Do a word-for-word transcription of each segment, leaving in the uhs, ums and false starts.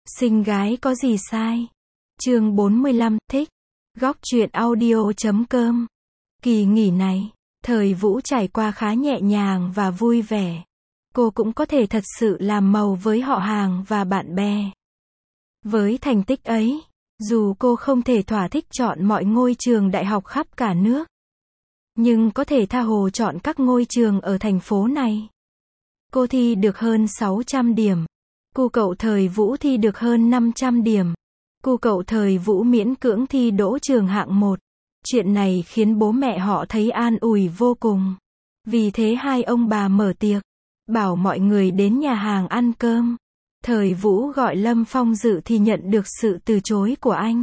Xinh gái có gì sai? Chương bốn mươi lăm, thích. Góc truyện audio.com. Kỳ nghỉ này, Thời Vũ trải qua khá nhẹ nhàng và vui vẻ. Cô cũng có thể thật sự làm màu với họ hàng và bạn bè. Với thành tích ấy, dù cô không thể thỏa thích chọn mọi ngôi trường đại học khắp cả nước, nhưng có thể tha hồ chọn các ngôi trường ở thành phố này. Cô thi được hơn sáu trăm điểm. Cô cậu Thời Vũ thi được hơn năm trăm điểm. Cô cậu Thời Vũ miễn cưỡng thi đỗ trường hạng một. Chuyện này khiến bố mẹ họ thấy an ủi vô cùng. Vì thế hai ông bà mở tiệc, bảo mọi người đến nhà hàng ăn cơm. Thời Vũ gọi Lâm Phong dự thì nhận được sự từ chối của anh.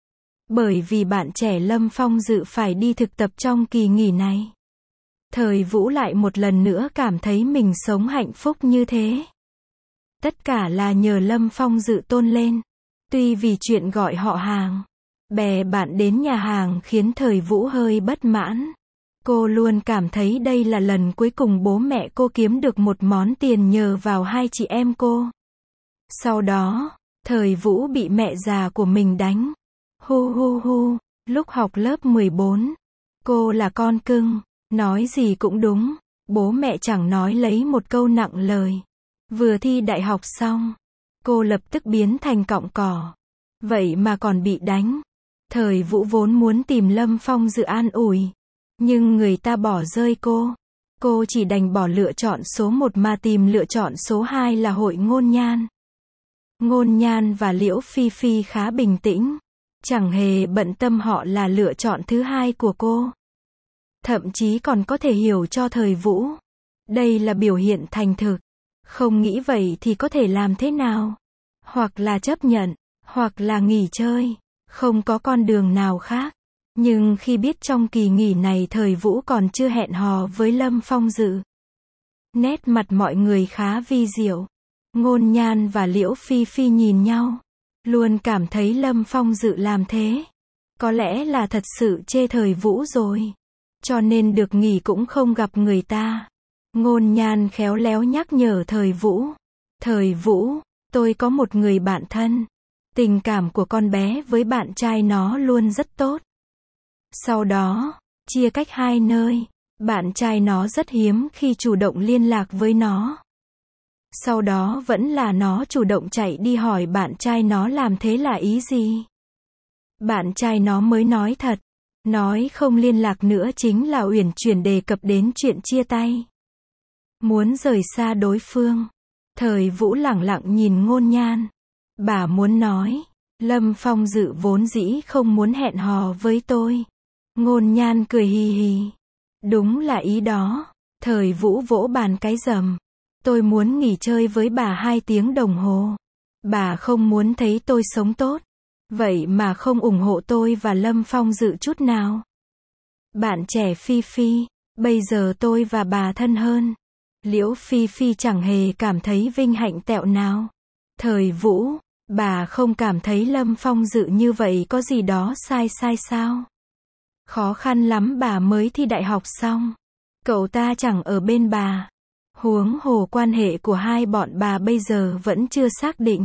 Bởi vì bạn trẻ Lâm Phong dự phải đi thực tập trong kỳ nghỉ này. Thời Vũ lại một lần nữa cảm thấy mình sống hạnh phúc như thế. Tất cả là nhờ Lâm Phong dự tôn lên. Tuy vì chuyện gọi họ hàng, bè bạn đến nhà hàng khiến Thời Vũ hơi bất mãn. Cô luôn cảm thấy đây là lần cuối cùng bố mẹ cô kiếm được một món tiền nhờ vào hai chị em cô. Sau đó, Thời Vũ bị mẹ già của mình đánh. Hu hu hu, lúc học lớp mười bốn, cô là con cưng, nói gì cũng đúng, bố mẹ chẳng nói lấy một câu nặng lời. Vừa thi đại học xong, cô lập tức biến thành cọng cỏ. Vậy mà còn bị đánh. Thời Vũ vốn muốn tìm Lâm Phong dự an ủi, nhưng người ta bỏ rơi cô. Cô chỉ đành bỏ lựa chọn số một mà tìm lựa chọn số hai là Hội Ngôn Nhan. Ngôn Nhan và Liễu Phi Phi khá bình tĩnh, chẳng hề bận tâm họ là lựa chọn thứ hai của cô. Thậm chí còn có thể hiểu cho Thời Vũ. Đây là biểu hiện thành thực. Không nghĩ vậy thì có thể làm thế nào? Hoặc là chấp nhận, hoặc là nghỉ chơi. Không có con đường nào khác. Nhưng khi biết trong kỳ nghỉ này Thời Vũ còn chưa hẹn hò với Lâm Phong dự, nét mặt mọi người khá vi diệu. Ngôn Nhan và Liễu Phi Phi nhìn nhau, luôn cảm thấy Lâm Phong dự làm thế, có lẽ là thật sự chê Thời Vũ rồi, cho nên được nghỉ cũng không gặp người ta. Ngôn Nhan khéo léo nhắc nhở Thời Vũ. Thời Vũ, tôi có một người bạn thân. Tình cảm của con bé với bạn trai nó luôn rất tốt. Sau đó, chia cách hai nơi. Bạn trai nó rất hiếm khi chủ động liên lạc với nó. Sau đó vẫn là nó chủ động chạy đi hỏi bạn trai nó làm thế là ý gì. Bạn trai nó mới nói thật. Nói không liên lạc nữa chính là uyển chuyển đề cập đến chuyện chia tay. Muốn rời xa đối phương. Thời Vũ lẳng lặng nhìn Ngôn Nhan. Bà muốn nói, Lâm Phong dự vốn dĩ không muốn hẹn hò với tôi. Ngôn Nhan cười hì hì. Đúng là ý đó. Thời Vũ vỗ bàn cái rầm. Tôi muốn nghỉ chơi với bà hai tiếng đồng hồ. Bà không muốn thấy tôi sống tốt. Vậy mà không ủng hộ tôi và Lâm Phong dự chút nào. Bạn trẻ Phi Phi, bây giờ tôi và bà thân hơn. Liễu Phi Phi chẳng hề cảm thấy vinh hạnh tẹo nào. Thời Vũ, bà không cảm thấy Lâm Phong dự như vậy có gì đó sai sai sao? Khó khăn lắm bà mới thi đại học xong. Cậu ta chẳng ở bên bà. Huống hồ quan hệ của hai bọn bà bây giờ vẫn chưa xác định.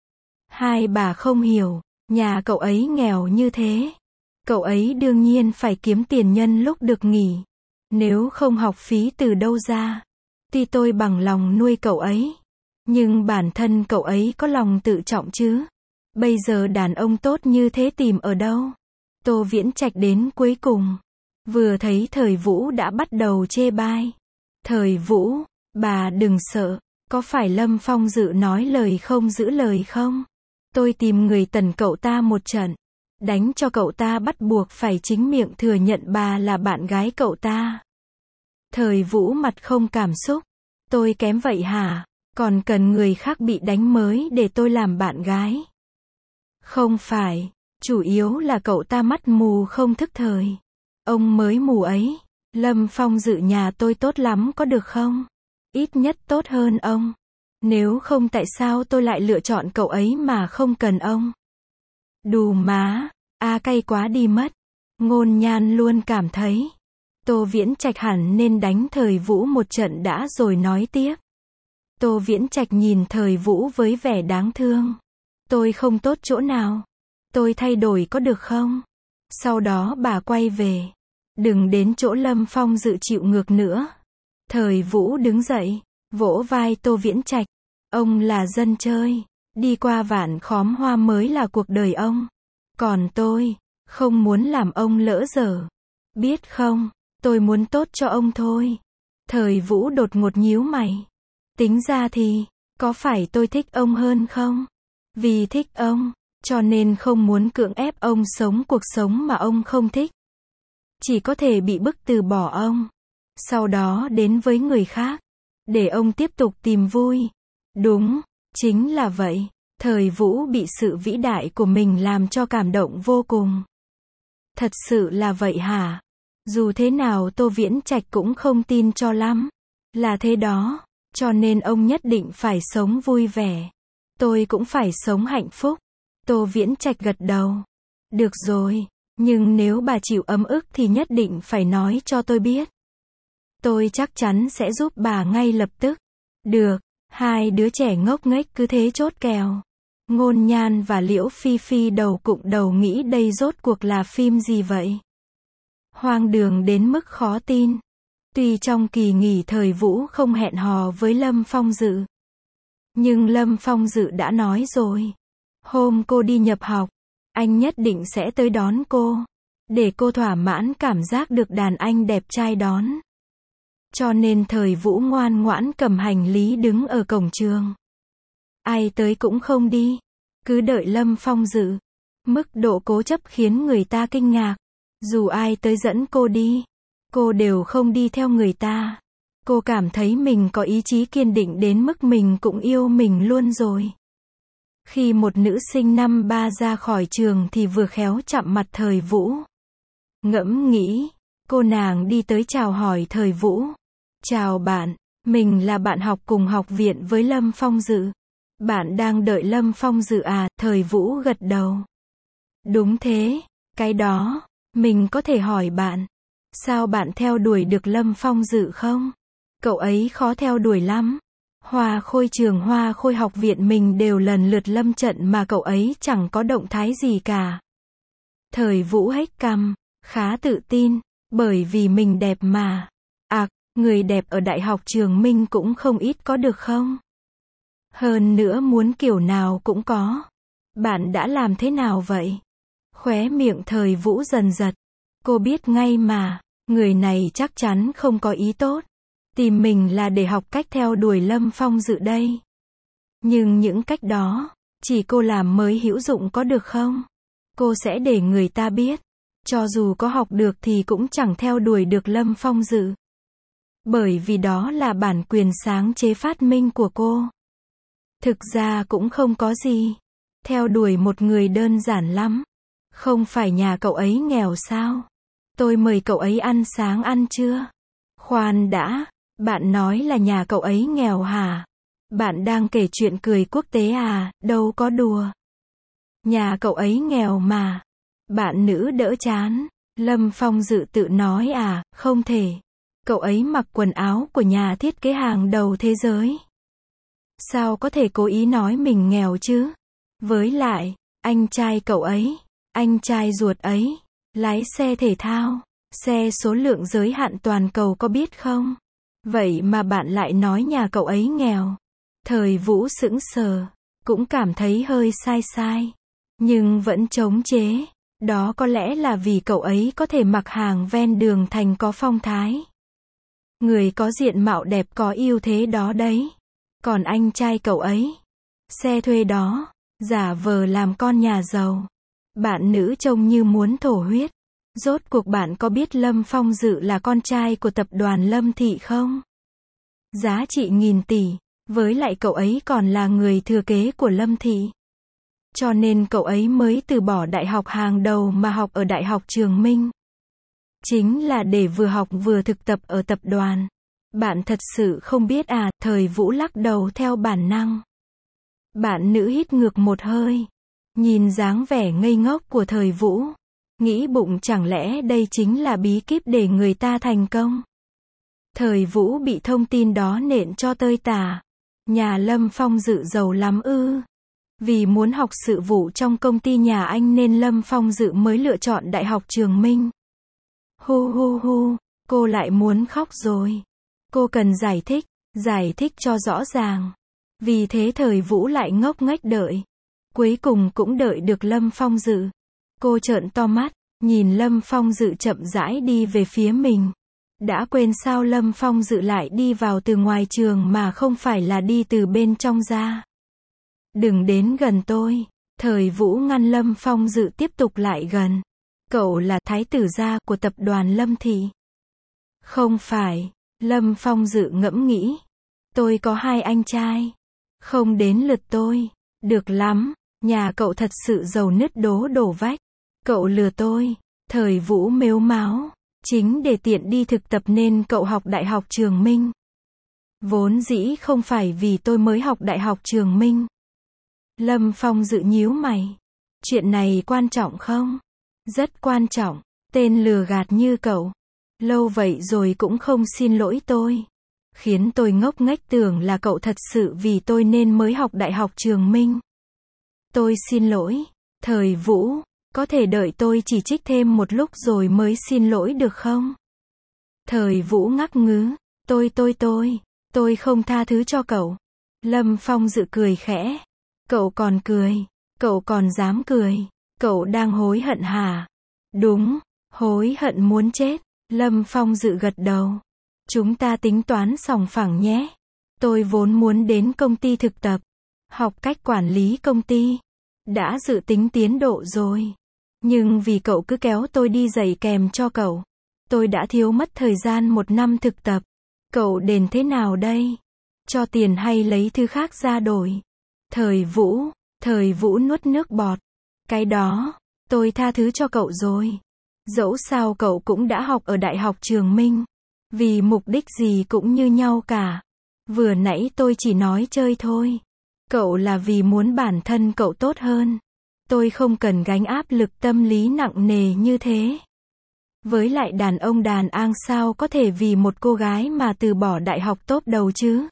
Hai bà không hiểu, nhà cậu ấy nghèo như thế. Cậu ấy đương nhiên phải kiếm tiền nhân lúc được nghỉ. Nếu không học phí từ đâu ra. Tuy tôi bằng lòng nuôi cậu ấy, nhưng bản thân cậu ấy có lòng tự trọng chứ. Bây giờ đàn ông tốt như thế tìm ở đâu? Tô Viễn Trạch đến cuối cùng. Vừa thấy Thời Vũ đã bắt đầu chê bai. Thời Vũ, bà đừng sợ. Có phải Lâm Phong dự nói lời không giữ lời không? Tôi tìm người tần cậu ta một trận. Đánh cho cậu ta bắt buộc phải chính miệng thừa nhận bà là bạn gái cậu ta. Thời Vũ mặt không cảm xúc. Tôi kém vậy hả? Còn cần người khác bị đánh mới để tôi làm bạn gái. Không phải. Chủ yếu là cậu ta mắt mù không thức thời. Ông mới mù ấy. Lâm Phong dự nhà tôi tốt lắm có được không? Ít nhất tốt hơn ông. Nếu không tại sao tôi lại lựa chọn cậu ấy mà không cần ông? Đù má. A cay quá đi mất. Ngôn Nhan luôn cảm thấy Tô Viễn Trạch hẳn nên đánh Thời Vũ một trận đã rồi nói tiếp. Tô Viễn Trạch nhìn Thời Vũ với vẻ đáng thương. Tôi không tốt chỗ nào? Tôi thay đổi có được không? Sau đó bà quay về. Đừng đến chỗ Lâm Phong Dự chịu ngược nữa. Thời Vũ đứng dậy, vỗ vai Tô Viễn Trạch. Ông là dân chơi. Đi qua vạn khóm hoa mới là cuộc đời ông. Còn tôi, không muốn làm ông lỡ dở. Biết không, tôi muốn tốt cho ông thôi. Thời Vũ đột ngột nhíu mày. Tính ra thì, có phải tôi thích ông hơn không? Vì thích ông, cho nên không muốn cưỡng ép ông sống cuộc sống mà ông không thích. Chỉ có thể bị bức từ bỏ ông. Sau đó đến với người khác. Để ông tiếp tục tìm vui. Đúng, chính là vậy. Thời Vũ bị sự vĩ đại của mình làm cho cảm động vô cùng. Thật sự là vậy hả? Dù thế nào Tô Viễn Trạch cũng không tin cho lắm. Là thế đó. Cho nên ông nhất định phải sống vui vẻ. Tôi cũng phải sống hạnh phúc. Tô Viễn Trạch gật đầu. Được rồi. Nhưng nếu bà chịu ấm ức thì nhất định phải nói cho tôi biết. Tôi chắc chắn sẽ giúp bà ngay lập tức. Được. Hai đứa trẻ ngốc nghếch cứ thế chốt kèo. Ngôn Nhan và Liễu Phi Phi đầu cụng đầu nghĩ đây rốt cuộc là phim gì vậy? Hoang đường đến mức khó tin. Tuy trong kỳ nghỉ Thời Vũ không hẹn hò với Lâm Phong Dự. Nhưng Lâm Phong Dự đã nói rồi. Hôm cô đi nhập học, anh nhất định sẽ tới đón cô. Để cô thỏa mãn cảm giác được đàn anh đẹp trai đón. Cho nên Thời Vũ ngoan ngoãn cầm hành lý đứng ở cổng trường. Ai tới cũng không đi. Cứ đợi Lâm Phong Dự. Mức độ cố chấp khiến người ta kinh ngạc. Dù ai tới dẫn cô đi, cô đều không đi theo người ta. Cô cảm thấy mình có ý chí kiên định đến mức mình cũng yêu mình luôn rồi. Khi một nữ sinh năm ba ra khỏi trường thì vừa khéo chạm mặt Thời Vũ. Ngẫm nghĩ, cô nàng đi tới chào hỏi Thời Vũ. Chào bạn, mình là bạn học cùng học viện với Lâm Phong Dự. Bạn đang đợi Lâm Phong Dự à? Thời Vũ gật đầu. Đúng thế, cái đó, mình có thể hỏi bạn. Sao bạn theo đuổi được Lâm Phong Dự không? Cậu ấy khó theo đuổi lắm. Hoa Khôi trường Hoa Khôi học viện mình đều lần lượt lâm trận mà cậu ấy chẳng có động thái gì cả. Thời Vũ hếch cằm, khá tự tin, bởi vì mình đẹp mà. À, người đẹp ở Đại học Trường Minh cũng không ít có được không? Hơn nữa muốn kiểu nào cũng có. Bạn đã làm thế nào vậy? Khóe miệng Thời Vũ dần giật. Cô biết ngay mà, người này chắc chắn không có ý tốt. Tìm mình là để học cách theo đuổi Lâm Phong Dự đây. Nhưng những cách đó, chỉ cô làm mới hữu dụng có được không? Cô sẽ để người ta biết. Cho dù có học được thì cũng chẳng theo đuổi được Lâm Phong Dự. Bởi vì đó là bản quyền sáng chế phát minh của cô. Thực ra cũng không có gì. Theo đuổi một người đơn giản lắm. Không phải nhà cậu ấy nghèo sao? Tôi mời cậu ấy ăn sáng ăn chưa? Khoan đã, bạn nói là nhà cậu ấy nghèo hả? Bạn đang kể chuyện cười quốc tế à? Đâu có đùa. Nhà cậu ấy nghèo mà. Bạn nữ đỡ chán. Lâm Phong Dự tự nói à? Không thể. Cậu ấy mặc quần áo của nhà thiết kế hàng đầu thế giới. Sao có thể cố ý nói mình nghèo chứ? Với lại, anh trai cậu ấy, anh trai ruột ấy, lái xe thể thao, xe số lượng giới hạn toàn cầu có biết không? Vậy mà bạn lại nói nhà cậu ấy nghèo. Thời Vũ sững sờ, cũng cảm thấy hơi sai sai. Nhưng vẫn chống chế. Đó có lẽ là vì cậu ấy có thể mặc hàng ven đường thành có phong thái. Người có diện mạo đẹp có ưu thế đó đấy. Còn anh trai cậu ấy, xe thuê đó, giả vờ làm con nhà giàu. Bạn nữ trông như muốn thổ huyết. Rốt cuộc bạn có biết Lâm Phong Dự là con trai của tập đoàn Lâm Thị không? Giá trị nghìn tỷ, với lại cậu ấy còn là người thừa kế của Lâm Thị. Cho nên cậu ấy mới từ bỏ đại học hàng đầu mà học ở Đại học Trường Minh. Chính là để vừa học vừa thực tập ở tập đoàn. Bạn thật sự không biết à? Thời Vũ lắc đầu theo bản năng. Bạn nữ hít ngược một hơi. Nhìn dáng vẻ ngây ngốc của Thời Vũ. Nghĩ bụng chẳng lẽ đây chính là bí kíp để người ta thành công. Thời Vũ bị thông tin đó nện cho tơi tả. Nhà Lâm Phong Dự giàu lắm ư? Vì muốn học sự vụ trong công ty nhà anh nên Lâm Phong Dự mới lựa chọn Đại học Trường Minh. Hu hu hu, cô lại muốn khóc rồi. Cô cần giải thích, giải thích cho rõ ràng. Vì thế Thời Vũ lại ngốc nghếch đợi. Cuối cùng cũng đợi được Lâm Phong Dự. Cô trợn to mắt, nhìn Lâm Phong Dự chậm rãi đi về phía mình. Đã quên sao Lâm Phong Dự lại đi vào từ ngoài trường mà không phải là đi từ bên trong ra. Đừng đến gần tôi. Thời Vũ ngăn Lâm Phong Dự tiếp tục lại gần. Cậu là thái tử gia của tập đoàn Lâm Thị. Không phải. Lâm Phong Dự ngẫm nghĩ. Tôi có hai anh trai. Không đến lượt tôi. Được lắm. Nhà cậu thật sự giàu nứt đố đổ vách. Cậu lừa tôi. Thời Vũ mếu máo. Chính để tiện đi thực tập nên cậu học Đại học Trường Minh. Vốn dĩ không phải vì tôi mới học Đại học Trường Minh. Lâm Phong Dự nhíu mày. Chuyện này quan trọng không? Rất quan trọng. Tên lừa gạt như cậu. Lâu vậy rồi cũng không xin lỗi tôi. Khiến tôi ngốc nghếch tưởng là cậu thật sự vì tôi nên mới học Đại học Trường Minh. Tôi xin lỗi. Thời Vũ, có thể đợi tôi chỉ trích thêm một lúc rồi mới xin lỗi được không? Thời Vũ ngắc ngứ. Tôi tôi tôi, tôi không tha thứ cho cậu. Lâm Phong Dự cười khẽ. Cậu còn cười. Cậu còn dám cười. Cậu đang hối hận hả? Đúng, hối hận muốn chết. Lâm Phong Dự gật đầu. Chúng ta tính toán sòng phẳng nhé. Tôi vốn muốn đến công ty thực tập. Học cách quản lý công ty. Đã dự tính tiến độ rồi. Nhưng vì cậu cứ kéo tôi đi dạy kèm cho cậu. Tôi đã thiếu mất thời gian một năm thực tập. Cậu đền thế nào đây? Cho tiền hay lấy thứ khác ra đổi? Thời Vũ, Thời Vũ nuốt nước bọt. Cái đó, tôi tha thứ cho cậu rồi. Dẫu sao cậu cũng đã học ở Đại học Trường Minh. Vì mục đích gì cũng như nhau cả. Vừa nãy tôi chỉ nói chơi thôi. Cậu là vì muốn bản thân cậu tốt hơn. Tôi không cần gánh áp lực tâm lý nặng nề như thế. Với lại đàn ông đàn ang sao có thể vì một cô gái mà từ bỏ đại học tốt đầu chứ?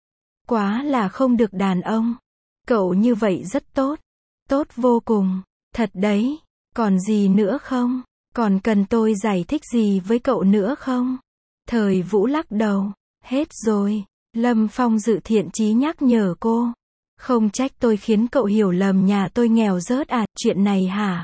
Quá là không được đàn ông. Cậu như vậy rất tốt. Tốt vô cùng. Thật đấy. Còn gì nữa không? Còn cần tôi giải thích gì với cậu nữa không? Thời Vũ lắc đầu. Hết rồi. Lâm Phong Dự thiện chí nhắc nhở cô. Không trách tôi khiến cậu hiểu lầm nhà tôi nghèo rớt à, chuyện này hả?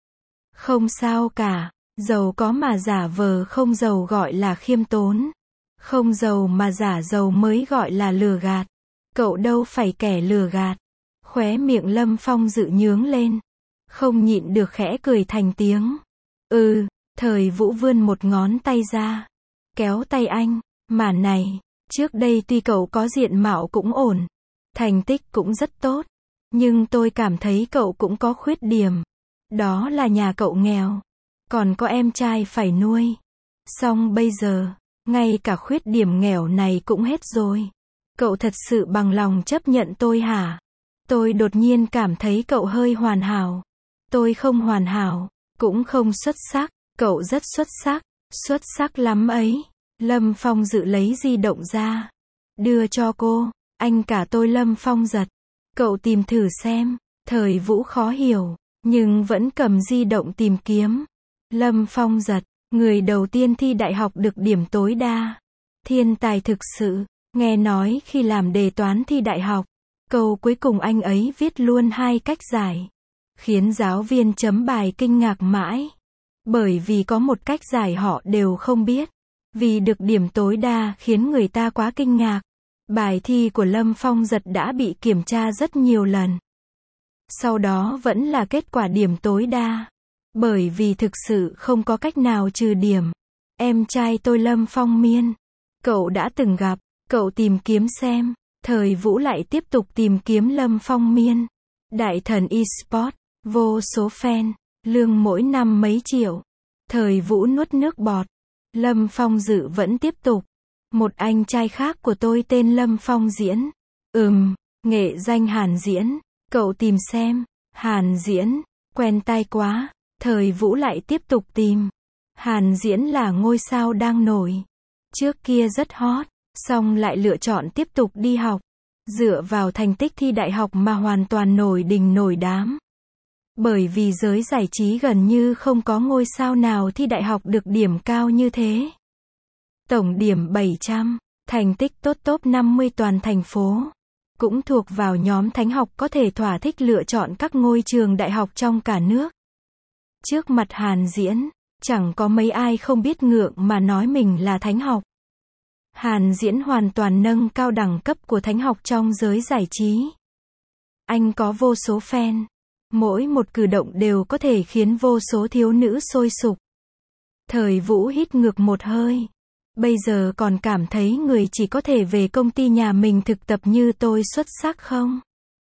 Không sao cả. Giàu có mà giả vờ không giàu gọi là khiêm tốn. Không giàu mà giả giàu mới gọi là lừa gạt. Cậu đâu phải kẻ lừa gạt. Khóe miệng Lâm Phong Dự nhướng lên. Không nhịn được khẽ cười thành tiếng. Ừ, Thời Vũ vươn một ngón tay ra. Kéo tay anh. Mà này, trước đây tuy cậu có diện mạo cũng ổn. Thành tích cũng rất tốt. Nhưng tôi cảm thấy cậu cũng có khuyết điểm. Đó là nhà cậu nghèo. Còn có em trai phải nuôi. Xong bây giờ, ngay cả khuyết điểm nghèo này cũng hết rồi. Cậu thật sự bằng lòng chấp nhận tôi hả? Tôi đột nhiên cảm thấy cậu hơi hoàn hảo. Tôi không hoàn hảo, cũng không xuất sắc. Cậu rất xuất sắc, xuất sắc lắm ấy. Lâm Phong Dự lấy di động ra. Đưa cho cô. Anh cả tôi Lâm Phong giật. Cậu tìm thử xem. Thời Vũ khó hiểu, nhưng vẫn cầm di động tìm kiếm. Lâm Phong giật. Người đầu tiên thi đại học được điểm tối đa. Thiên tài thực sự. Nghe nói khi làm đề toán thi đại học, câu cuối cùng anh ấy viết luôn hai cách giải. Khiến giáo viên chấm bài kinh ngạc mãi. Bởi vì có một cách giải họ đều không biết. Vì được điểm tối đa khiến người ta quá kinh ngạc. Bài thi của Lâm Phong giật đã bị kiểm tra rất nhiều lần. Sau đó vẫn là kết quả điểm tối đa. Bởi vì thực sự không có cách nào trừ điểm. Em trai tôi Lâm Phong Miên. Cậu đã từng gặp. Cậu tìm kiếm xem. Thời Vũ lại tiếp tục tìm kiếm Lâm Phong Miên. Đại thần eSport. Vô số fan. Lương mỗi năm mấy triệu. Thời Vũ nuốt nước bọt. Lâm Phong Dự vẫn tiếp tục. Một anh trai khác của tôi tên Lâm Phong Diễn. Ừm, nghệ danh Hàn Diễn. Cậu tìm xem. Hàn Diễn. Quen tai quá. Thời Vũ lại tiếp tục tìm. Hàn Diễn là ngôi sao đang nổi. Trước kia rất hot. Xong lại lựa chọn tiếp tục đi học. dựa vào thành tích thi đại học mà hoàn toàn nổi đình nổi đám. Bởi vì giới giải trí gần như không có ngôi sao nào thi đại học được điểm cao như thế. Tổng điểm bảy trăm, thành tích tốt top năm mươi toàn thành phố. Cũng thuộc vào nhóm thánh học có thể thỏa thích lựa chọn các ngôi trường đại học trong cả nước. Trước mặt Hàn Diễn, chẳng có mấy ai không biết ngượng mà nói mình là thánh học. Hàn Diễn hoàn toàn nâng cao đẳng cấp của thánh học trong giới giải trí. Anh có vô số fan. Mỗi một cử động đều có thể khiến vô số thiếu nữ sôi sục. Thời Vũ hít ngược một hơi. Bây giờ còn cảm thấy người chỉ có thể về công ty nhà mình thực tập như tôi xuất sắc không?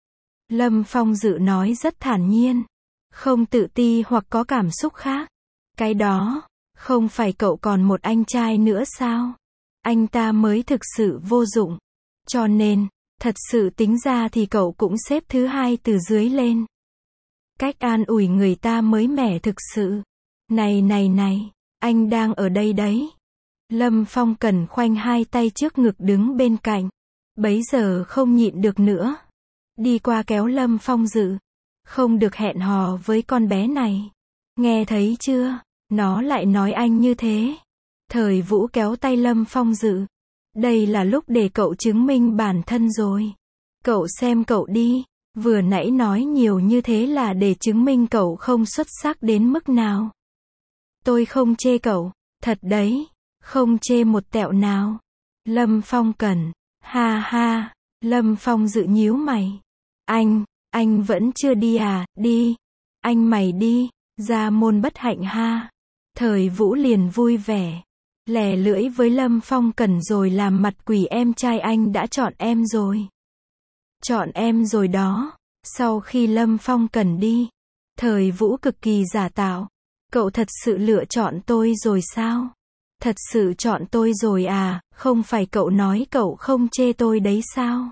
Lâm Phong Dự nói rất thản nhiên. Không tự ti hoặc có cảm xúc khác. Cái đó, không phải cậu còn một anh trai nữa sao? Anh ta mới thực sự vô dụng. Cho nên, thật sự tính ra thì cậu cũng xếp thứ hai từ dưới lên. Cách an ủi người ta mới mẻ thực sự. Này này này, anh đang ở đây đấy. Lâm Phong Cần khoanh hai tay trước ngực đứng bên cạnh. Bấy giờ không nhịn được nữa. Đi qua kéo Lâm Phong Dự. Không được hẹn hò với con bé này. Nghe thấy chưa? Nó lại nói anh như thế. Thời Vũ kéo tay Lâm Phong Dự. Đây là lúc để cậu chứng minh bản thân rồi. Cậu xem cậu đi. Vừa nãy nói nhiều như thế là để chứng minh cậu không xuất sắc đến mức nào. Tôi không chê cậu. Thật đấy. Không chê một tẹo nào. Lâm Phong Cần. Ha ha. Lâm Phong Dự nhíu mày. Anh, anh vẫn chưa đi à? Đi. Anh mày đi. Ra môn bất hạnh ha. Thời Vũ liền vui vẻ. Lè lưỡi với Lâm Phong Cần rồi làm mặt quỷ em trai anh đã chọn em rồi. Chọn em rồi đó. Sau khi Lâm Phong Cần đi. Thời Vũ cực kỳ giả tạo. Cậu thật sự lựa chọn tôi rồi sao? Thật sự chọn tôi rồi à? Không phải cậu nói cậu không chê tôi đấy sao?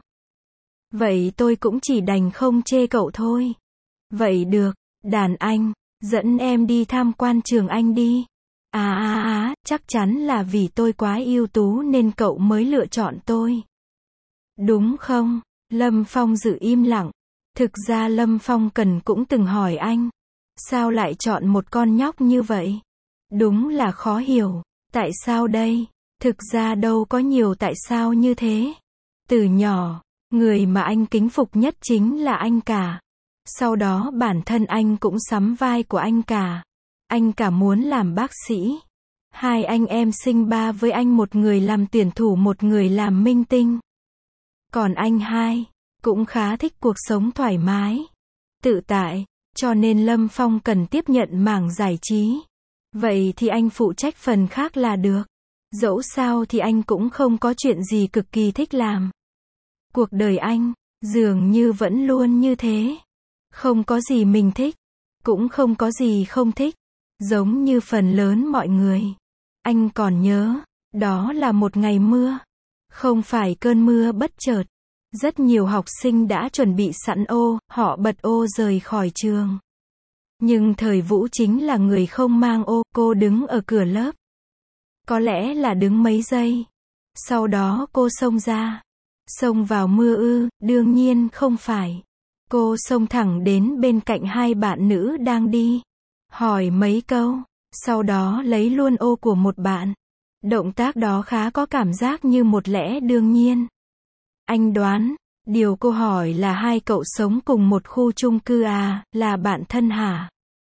Vậy tôi cũng chỉ đành không chê cậu thôi. Vậy được. Đàn anh. Dẫn em đi tham quan trường anh đi. À à à, chắc chắn là vì tôi quá ưu tú nên cậu mới lựa chọn tôi. Đúng không? Lâm Phong Dự im lặng. Thực ra Lâm Phong Cần cũng từng hỏi anh. Sao lại chọn một con nhóc như vậy? Đúng là khó hiểu. Tại sao đây? Thực ra đâu có nhiều tại sao như thế. Từ nhỏ, người mà anh kính phục nhất chính là anh cả. Sau đó bản thân anh cũng sắm vai của anh cả. Anh cả muốn làm bác sĩ. Hai anh em sinh ba với anh, một người làm tuyển thủ, một người làm minh tinh. Còn anh hai, cũng khá thích cuộc sống thoải mái, tự tại, cho nên Lâm Phong cần tiếp nhận mảng giải trí. Vậy thì anh phụ trách phần khác là được. Dẫu sao thì anh cũng không có chuyện gì cực kỳ thích làm. Cuộc đời anh, dường như vẫn luôn như thế. Không có gì mình thích, cũng không có gì không thích. Giống như phần lớn mọi người. Anh còn nhớ, đó là một ngày mưa. Không phải cơn mưa bất chợt. Rất nhiều học sinh đã chuẩn bị sẵn ô, họ bật ô rời khỏi trường. Nhưng Thời Vũ chính là người không mang ô, cô đứng ở cửa lớp. Có lẽ là đứng mấy giây. Sau đó cô xông ra. Xông vào mưa ư? Đương nhiên không phải. Cô xông thẳng đến bên cạnh hai bạn nữ đang đi. Hỏi mấy câu. Sau đó lấy luôn ô của một bạn. Động tác đó khá có cảm giác như một lẽ đương nhiên. Anh đoán, điều cô hỏi là hai cậu sống cùng một khu chung cư à, là bạn thân hả?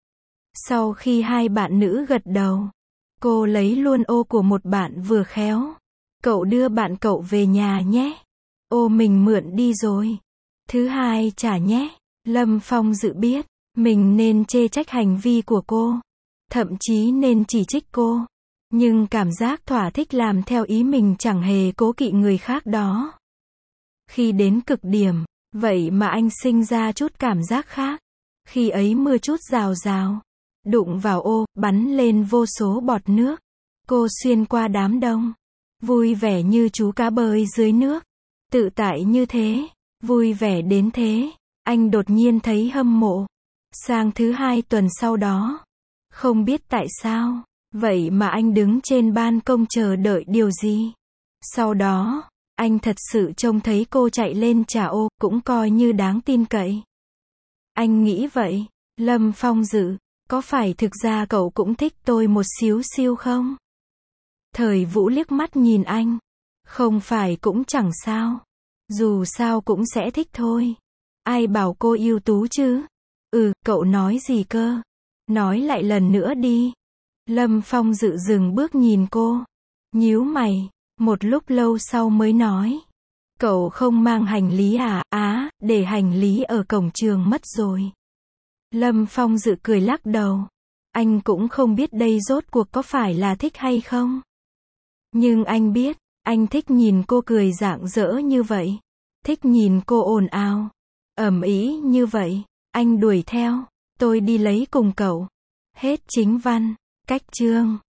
Sau khi hai bạn nữ gật đầu, cô lấy luôn ô của một bạn vừa khéo. Cậu đưa bạn cậu về nhà nhé. Ô mình mượn đi rồi. Thứ hai trả nhé. Lâm Phong Dự biết, mình nên chê trách hành vi của cô. Thậm chí nên chỉ trích cô. Nhưng cảm giác thỏa thích làm theo ý mình chẳng hề cố kỵ người khác đó. Khi đến cực điểm, vậy mà anh sinh ra chút cảm giác khác. Khi ấy mưa chút rào rào. Đụng vào ô, bắn lên vô số bọt nước. Cô xuyên qua đám đông. Vui vẻ như chú cá bơi dưới nước. Tự tại như thế. Vui vẻ đến thế. Anh đột nhiên thấy hâm mộ. Sang thứ hai tuần sau đó. Không biết tại sao. Vậy mà anh đứng trên ban công chờ đợi điều gì. Sau đó, Anh thật sự trông thấy cô chạy lên trà ô, cũng coi như đáng tin cậy. Anh nghĩ vậy. Lâm Phong Dự, có phải thực ra cậu cũng thích tôi một xíu xiu không? Thời Vũ liếc mắt nhìn anh. Không phải cũng chẳng sao. Dù sao cũng sẽ thích thôi. Ai bảo cô ưu tú chứ? Ừ, cậu nói gì cơ? Nói lại lần nữa đi. Lâm Phong Dự dừng bước nhìn cô. Nhíu mày. Một lúc lâu sau mới nói. Cậu không mang hành lý à? Á, để hành lý ở cổng trường mất rồi. Lâm Phong Dự cười lắc đầu. Anh cũng không biết đây rốt cuộc có phải là thích hay không. Nhưng anh biết, anh thích nhìn cô cười rạng rỡ như vậy. Thích nhìn cô ồn ào, ầm ĩ như vậy. Anh đuổi theo. Tôi đi lấy cùng cậu. Hết chính văn. Cách chương.